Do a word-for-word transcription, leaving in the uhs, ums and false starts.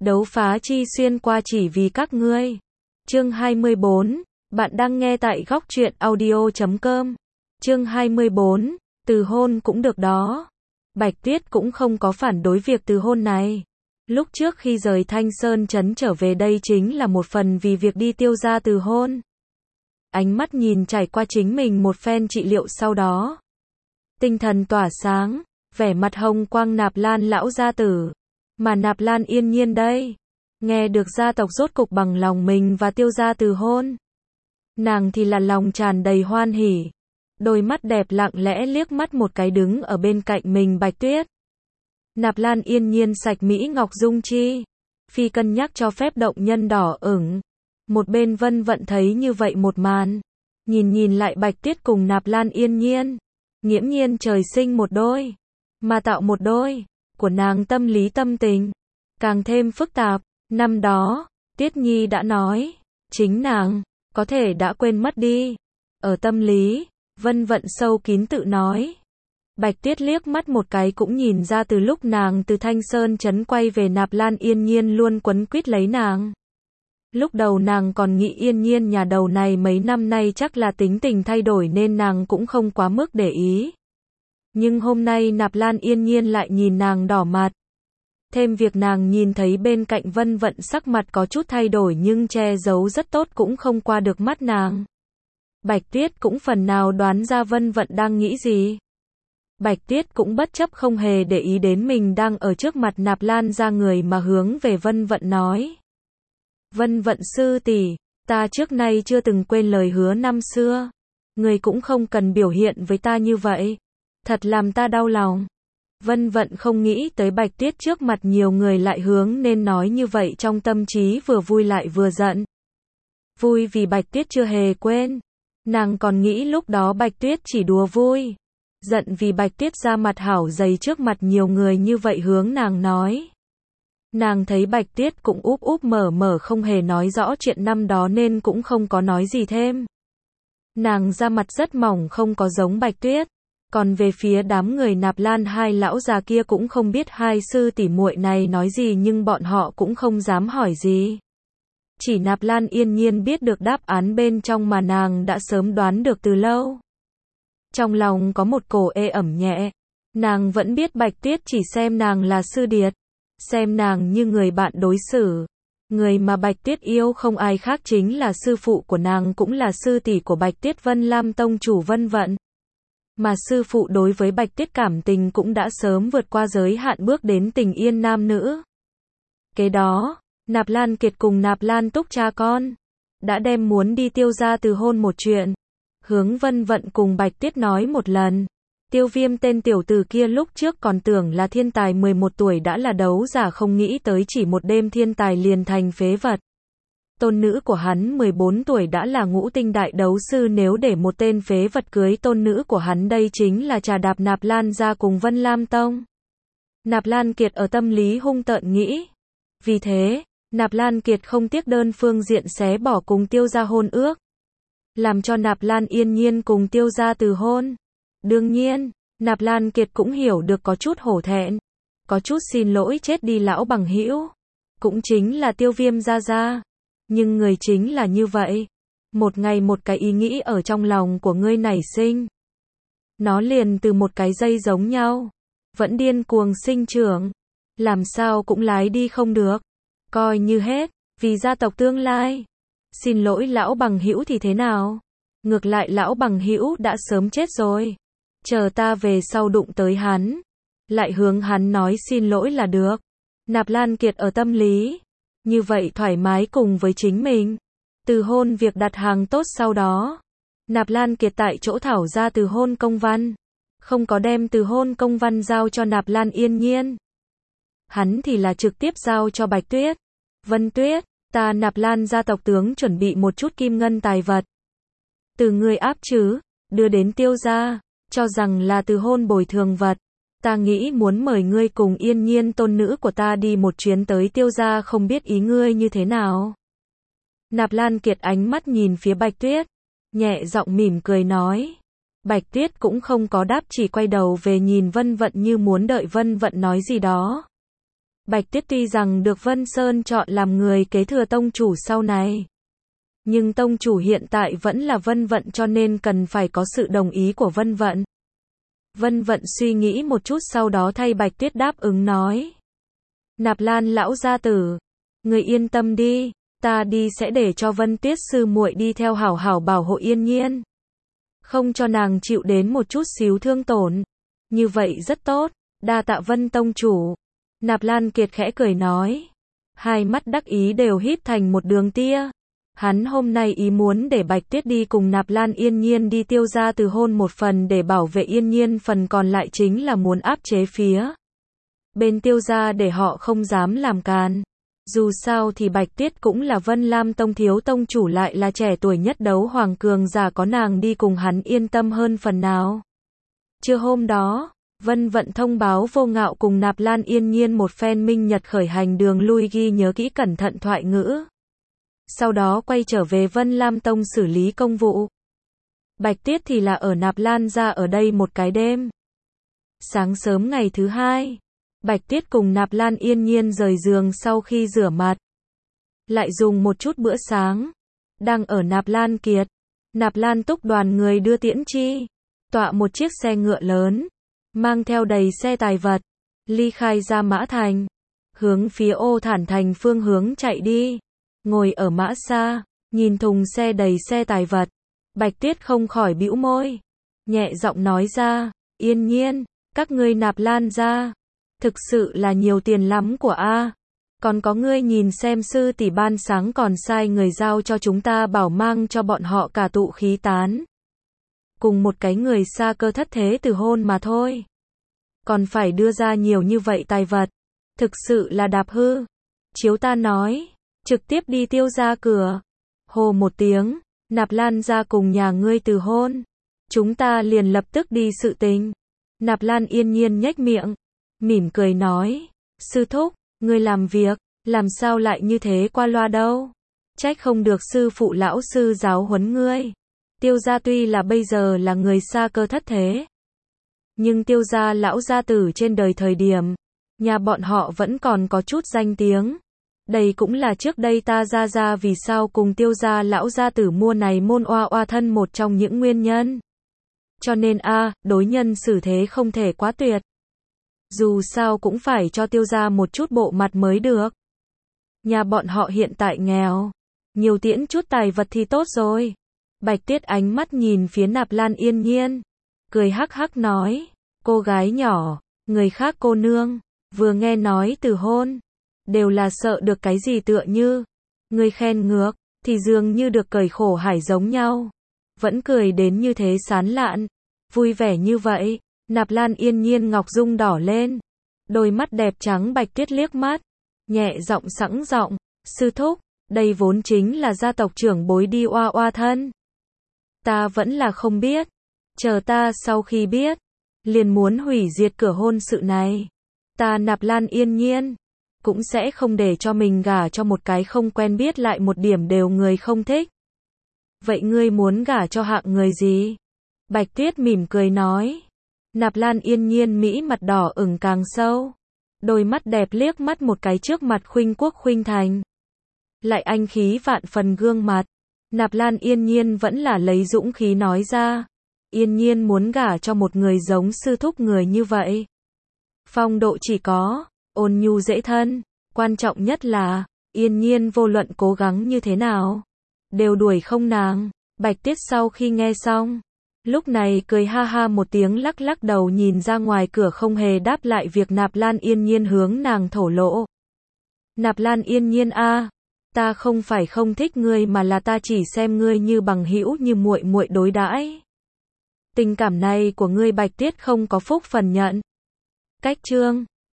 Đấu phá chi xuyên qua chỉ vì các ngươi. Chương hai mươi bốn, bạn đang nghe tại góc truyện audio chấm com. Chương hai mươi bốn, từ hôn cũng được đó. Bạch Tuyết cũng không có phản đối việc từ hôn này. Lúc trước khi rời Thanh Sơn trấn trở về đây chính là một phần vì việc đi Tiêu gia từ hôn. Ánh mắt nhìn trải qua chính mình một phen trị liệu sau đó. Tinh thần tỏa sáng, vẻ mặt hồng quang Nạp Lan lão gia tử. Mà Nạp Lan Yên Nhiên đây, nghe được gia tộc rốt cục bằng lòng mình và Tiêu gia từ hôn. Nàng thì là lòng tràn đầy hoan hỉ. Đôi mắt đẹp lặng lẽ liếc mắt một cái đứng ở bên cạnh mình Bạch Tuyết. Nạp Lan Yên Nhiên sạch mỹ ngọc dung chi, phi cân nhắc cho phép động nhân đỏ ửng. Một bên Vân Vận thấy như vậy một màn, nhìn nhìn lại Bạch Tuyết cùng Nạp Lan Yên Nhiên, nghiễm nhiên trời sinh một đôi, mà tạo một đôi, của nàng tâm lý tâm tình càng thêm phức tạp. Năm đó, Tuyết Nhi đã nói, chính nàng có thể đã quên mất đi. Ở tâm lý, Vân Vận sâu kín tự nói. Bạch Tuyết liếc mắt một cái cũng nhìn ra từ lúc nàng từ Thanh Sơn trấn quay về Nạp Lan Yên Nhiên luôn quấn quýt lấy nàng. Lúc đầu nàng còn nghĩ Yên Nhiên nhà đầu này mấy năm nay chắc là tính tình thay đổi nên nàng cũng không quá mức để ý. Nhưng hôm nay Nạp Lan Yên Nhiên lại nhìn nàng đỏ mặt. Thêm việc nàng nhìn thấy bên cạnh Vân Vận sắc mặt có chút thay đổi nhưng che giấu rất tốt cũng không qua được mắt nàng. Bạch Tuyết cũng phần nào đoán ra Vân Vận đang nghĩ gì. Bạch Tuyết cũng bất chấp không hề để ý đến mình đang ở trước mặt Nạp Lan ra người mà hướng về Vân Vận nói. Vân Vận sư tỷ, ta trước nay chưa từng quên lời hứa năm xưa. Người cũng không cần biểu hiện với ta như vậy. Thật làm ta đau lòng. Vân Vận không nghĩ tới Bạch Tuyết trước mặt nhiều người lại hướng nên nói như vậy, trong tâm trí vừa vui lại vừa giận. Vui vì Bạch Tuyết chưa hề quên. Nàng còn nghĩ lúc đó Bạch Tuyết chỉ đùa vui. Giận vì Bạch Tuyết ra mặt hảo dày trước mặt nhiều người như vậy hướng nàng nói. Nàng thấy Bạch Tuyết cũng úp úp mở mở không hề nói rõ chuyện năm đó nên cũng không có nói gì thêm. Nàng ra mặt rất mỏng không có giống Bạch Tuyết. Còn về phía đám người Nạp Lan hai lão già kia cũng không biết hai sư tỷ muội này nói gì nhưng bọn họ cũng không dám hỏi gì. Chỉ Nạp Lan Yên Nhiên biết được đáp án bên trong mà nàng đã sớm đoán được từ lâu. Trong lòng có một cổ ê ẩm nhẹ. Nàng vẫn biết Bạch Tuyết chỉ xem nàng là sư điệt. Xem nàng như người bạn đối xử. Người mà Bạch Tuyết yêu không ai khác chính là sư phụ của nàng cũng là sư tỷ của Bạch Tuyết, Vân Lam tông chủ Vân Vận. Mà sư phụ đối với Bạch Tuyết cảm tình cũng đã sớm vượt qua giới hạn bước đến tình yên nam nữ. Kế đó, Nạp Lan Kiệt cùng Nạp Lan Túc cha con đã đem muốn đi Tiêu gia từ hôn một chuyện hướng Vân Vận cùng Bạch Tuyết nói một lần. Tiêu Viêm tên tiểu tử kia lúc trước còn tưởng là thiên tài mười một tuổi đã là đấu giả, không nghĩ tới chỉ một đêm thiên tài liền thành phế vật. Tôn nữ của hắn mười bốn tuổi đã là ngũ tinh đại đấu sư, nếu để một tên phế vật cưới tôn nữ của hắn đây chính là trà đạp Nạp Lan ra cùng Vân Lam tông. Nạp Lan Kiệt ở tâm lý hung tợn nghĩ. Vì thế, Nạp Lan Kiệt không tiếc đơn phương diện xé bỏ cùng Tiêu gia hôn ước. Làm cho Nạp Lan Yên Nhiên cùng Tiêu gia từ hôn. Đương nhiên, Nạp Lan Kiệt cũng hiểu được có chút hổ thẹn. Có chút xin lỗi chết đi lão bằng hữu. Cũng chính là Tiêu Viêm gia gia. Nhưng người chính là như vậy. Một ngày một cái ý nghĩ ở trong lòng của ngươi nảy sinh. Nó liền từ một cái dây giống nhau. Vẫn điên cuồng sinh trưởng. Làm sao cũng lái đi không được. Coi như hết, vì gia tộc tương lai. Xin lỗi lão bằng hữu thì thế nào? Ngược lại lão bằng hữu đã sớm chết rồi. Chờ ta về sau đụng tới hắn. Lại hướng hắn nói xin lỗi là được. Nạp Lan Kiệt ở tâm lý. Như vậy thoải mái cùng với chính mình. Từ hôn việc đặt hàng tốt sau đó. Nạp Lan Kiệt tại chỗ thảo ra từ hôn công văn. Không có đem từ hôn công văn giao cho Nạp Lan Yên Nhiên. Hắn thì là trực tiếp giao cho Bạch Tuyết. Vân Tuyết, ta Nạp Lan gia tộc tướng chuẩn bị một chút kim ngân tài vật. Từ ngươi áp chứ, đưa đến Tiêu gia, cho rằng là từ hôn bồi thường vật. Ta nghĩ muốn mời ngươi cùng Yên Nhiên tôn nữ của ta đi một chuyến tới Tiêu gia, không biết ý ngươi như thế nào. Nạp Lan Kiệt ánh mắt nhìn phía Bạch Tuyết, nhẹ giọng mỉm cười nói. Bạch Tuyết cũng không có đáp, chỉ quay đầu về nhìn Vân Vận như muốn đợi Vân Vận nói gì đó. Bạch Tuyết tuy rằng được Vân Sơn chọn làm người kế thừa tông chủ sau này, nhưng tông chủ hiện tại vẫn là Vân Vận cho nên cần phải có sự đồng ý của Vân Vận. Vân Vận suy nghĩ một chút sau đó thay Bạch Tuyết đáp ứng nói. Nạp Lan lão gia tử, người yên tâm đi, ta đi sẽ để cho Vân Tuyết sư muội đi theo hảo hảo bảo hộ Yên Nhiên. Không cho nàng chịu đến một chút xíu thương tổn. Như vậy rất tốt, đa tạ Vân tông chủ. Nạp Lan Kiệt khẽ cười nói. Hai mắt đắc ý đều híp thành một đường tia. Hắn hôm nay ý muốn để Bạch Tuyết đi cùng Nạp Lan Yên Nhiên đi Tiêu gia từ hôn một phần để bảo vệ Yên Nhiên, phần còn lại chính là muốn áp chế phía bên Tiêu gia để họ không dám làm càn. Dù sao thì Bạch Tuyết cũng là Vân Lam tông thiếu tông chủ, lại là trẻ tuổi nhất đấu hoàng cường giả, có nàng đi cùng hắn yên tâm hơn phần nào. Trưa hôm đó, Vân Vận thông báo Vô Ngạo cùng Nạp Lan Yên Nhiên một phen minh nhật khởi hành đường lui, ghi nhớ kỹ cẩn thận thoại ngữ. Sau đó quay trở về Vân Lam tông xử lý công vụ. Bạch Tuyết thì là ở Nạp Lan gia ở đây một cái đêm. Sáng sớm ngày thứ hai, Bạch Tuyết cùng Nạp Lan Yên Nhiên rời giường sau khi rửa mặt, lại dùng một chút bữa sáng. Đang ở Nạp Lan Kiệt, Nạp Lan Túc đoàn người đưa tiễn chi, tọa một chiếc xe ngựa lớn, mang theo đầy xe tài vật, ly khai ra Mã Thành, hướng phía Ô Thản Thành phương hướng chạy đi. Ngồi ở mã xa, nhìn thùng xe đầy xe tài vật, Bạch Tuyết không khỏi bĩu môi, nhẹ giọng nói ra, Yên Nhiên, các ngươi Nạp Lan gia thực sự là nhiều tiền lắm của a. Còn có ngươi nhìn xem, sư tỷ ban sáng còn sai người giao cho chúng ta bảo mang cho bọn họ cả tụ khí tán. Cùng một cái người xa cơ thất thế từ hôn mà thôi. Còn phải đưa ra nhiều như vậy tài vật. Thực sự là đạp hư. Chiếu ta nói, trực tiếp đi Tiêu gia cửa. Hồ một tiếng, Nạp Lan gia cùng nhà ngươi từ hôn. Chúng ta liền lập tức đi sự tình. Nạp Lan Yên Nhiên nhếch miệng, mỉm cười nói, sư thúc, ngươi làm việc, làm sao lại như thế qua loa đâu. Trách không được sư phụ lão sư giáo huấn ngươi. Tiêu gia tuy là bây giờ là người xa cơ thất thế, nhưng Tiêu gia lão gia tử trên đời thời điểm, nhà bọn họ vẫn còn có chút danh tiếng. Đây cũng là trước đây ta ra ra vì sao cùng Tiêu gia lão gia tử mua này môn oa oa thân một trong những nguyên nhân. Cho nên a, à, đối nhân xử thế không thể quá tuyệt. Dù sao cũng phải cho Tiêu gia một chút bộ mặt mới được. Nhà bọn họ hiện tại nghèo, nhiều tiễn chút tài vật thì tốt rồi. Bạch Tuyết ánh mắt nhìn phía Nạp Lan Yên Nhiên, cười hắc hắc nói, cô gái nhỏ, người khác cô nương, vừa nghe nói từ hôn, đều là sợ được cái gì tựa như, người khen ngược, thì dường như được cởi khổ hải giống nhau. Vẫn cười đến như thế sán lạn, vui vẻ như vậy. Nạp Lan Yên Nhiên ngọc dung đỏ lên, đôi mắt đẹp trắng Bạch Tuyết liếc mắt, nhẹ giọng sẵn giọng, sư thúc, đây vốn chính là gia tộc trưởng bối đi oa oa thân. Ta vẫn là không biết, chờ ta sau khi biết, liền muốn hủy diệt cửa hôn sự này. Ta Nạp Lan Yên Nhiên, cũng sẽ không để cho mình gả cho một cái không quen biết lại một điểm đều người không thích. Vậy ngươi muốn gả cho hạng người gì? Bạch Tuyết mỉm cười nói. Nạp Lan Yên Nhiên mỹ mặt đỏ ửng càng sâu, đôi mắt đẹp liếc mắt một cái trước mặt khuynh quốc khuynh thành, lại anh khí vạn phần gương mặt. Nạp Lan Yên Nhiên vẫn là lấy dũng khí nói ra, Yên Nhiên muốn gả cho một người giống sư thúc người như vậy. Phong độ chỉ có, ôn nhu dễ thân, quan trọng nhất là, Yên Nhiên vô luận cố gắng như thế nào, đều đuổi không nàng. Bạch Tuyết sau khi nghe xong, lúc này cười ha ha một tiếng, lắc lắc đầu nhìn ra ngoài cửa, không hề đáp lại việc Nạp Lan Yên Nhiên hướng nàng thổ lộ. Nạp Lan Yên Nhiên a, ta không phải không thích ngươi mà là ta chỉ xem ngươi như bằng hữu, như muội muội đối đãi. Tình cảm này của ngươi Bạch Tuyết không có phúc phần nhận. Cách chương